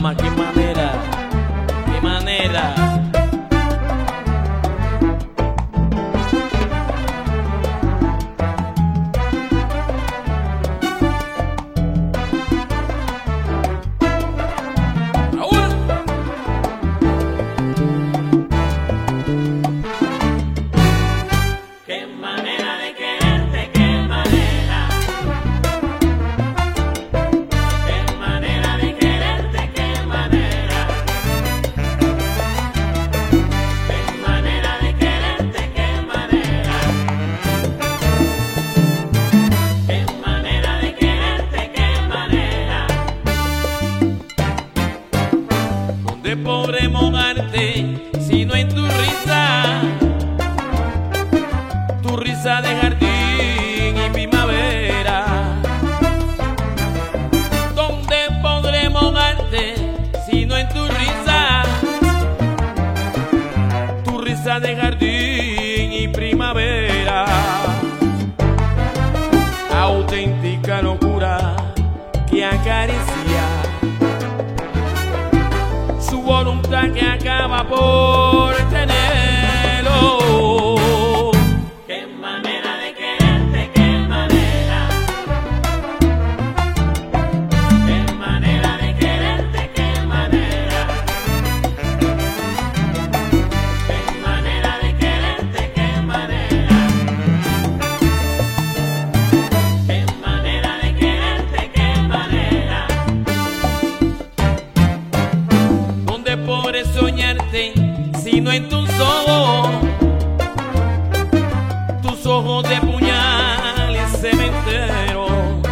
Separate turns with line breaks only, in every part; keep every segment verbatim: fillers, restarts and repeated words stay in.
dama, qué manera, qué manera.
Podremos darte sino en tu risa, tu risa de jardín y primavera. ¿Dónde podremos darte sino en tu risa, tu risa de jardín y primavera? Auténtica locura que acaricia su voluntad que acaba por tenerlo.
Qué manera de quererte, qué manera. Qué manera de quererte, qué manera. Qué manera de quererte, qué manera. Qué manera de quererte, qué manera.
Podré soñarte sino en tus ojos, tus ojos de puñal y cementero.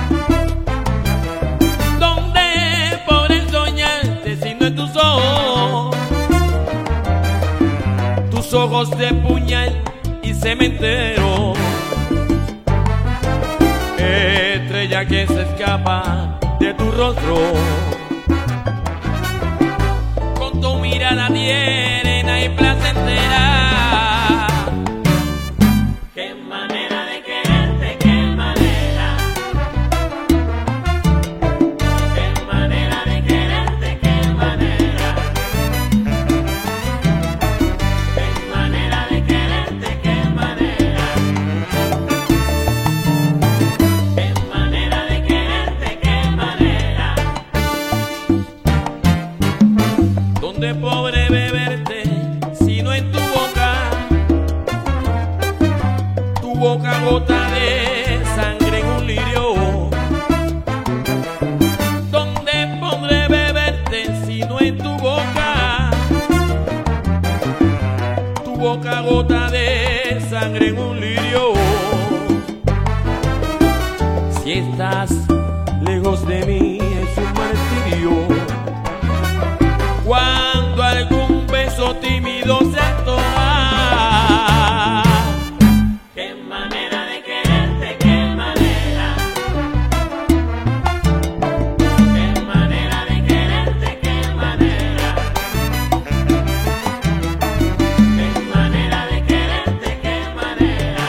¿Dónde podré soñarte sino en tus ojos, tus ojos de puñal y cementero? Estrella que se escapa de tu rostro, tu mirada tierna y placentera.
Qué manera de quererte, qué manera. Qué manera de quererte, qué manera. Qué manera de quererte, qué manera. Qué manera de quererte, qué manera.
¿Dónde podré beberte sino en tu boca, tu boca gota de sangre en un lirio? ¿Dónde podré beberte sino en tu boca, tu boca gota de sangre en un lirio? Si estás lejos de mí es un martirio, cuando algún beso tímido se antoja.
Qué manera de quererte, qué manera. Qué manera de quererte, qué manera. Qué manera de quererte, qué manera.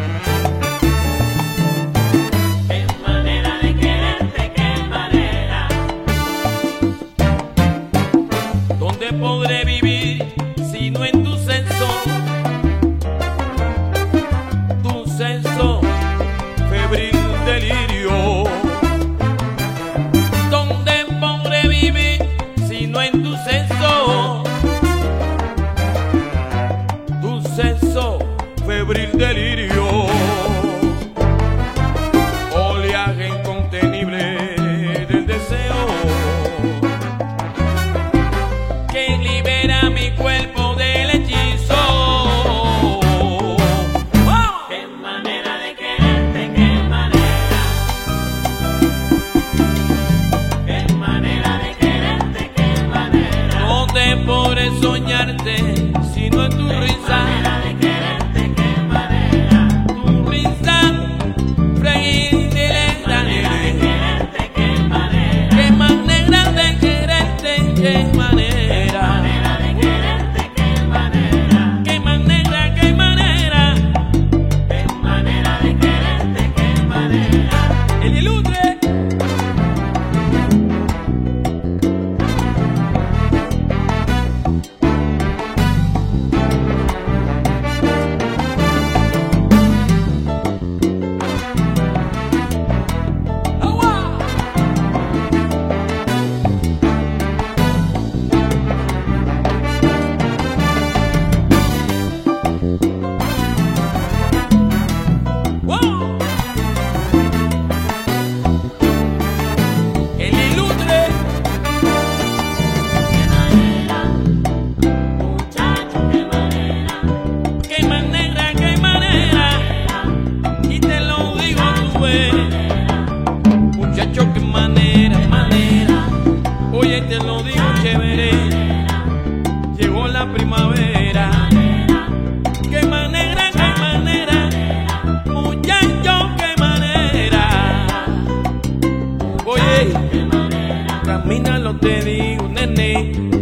Qué manera de quererte, qué manera.
¿Dónde podré vivir sino en tu senso, tu senso febril delirio? ¿Dónde podré vivir sino en tu senso, tu senso febril delirio? Oleaje incontenible del deseo que libera mi cuerpo del hechizo.
Qué manera de quererte, qué manera. Qué manera de quererte, qué manera.
¿Dónde podré soñarte sino en tu risa,
manera de quererte, qué manera.
tu Camínalo, te digo, nene.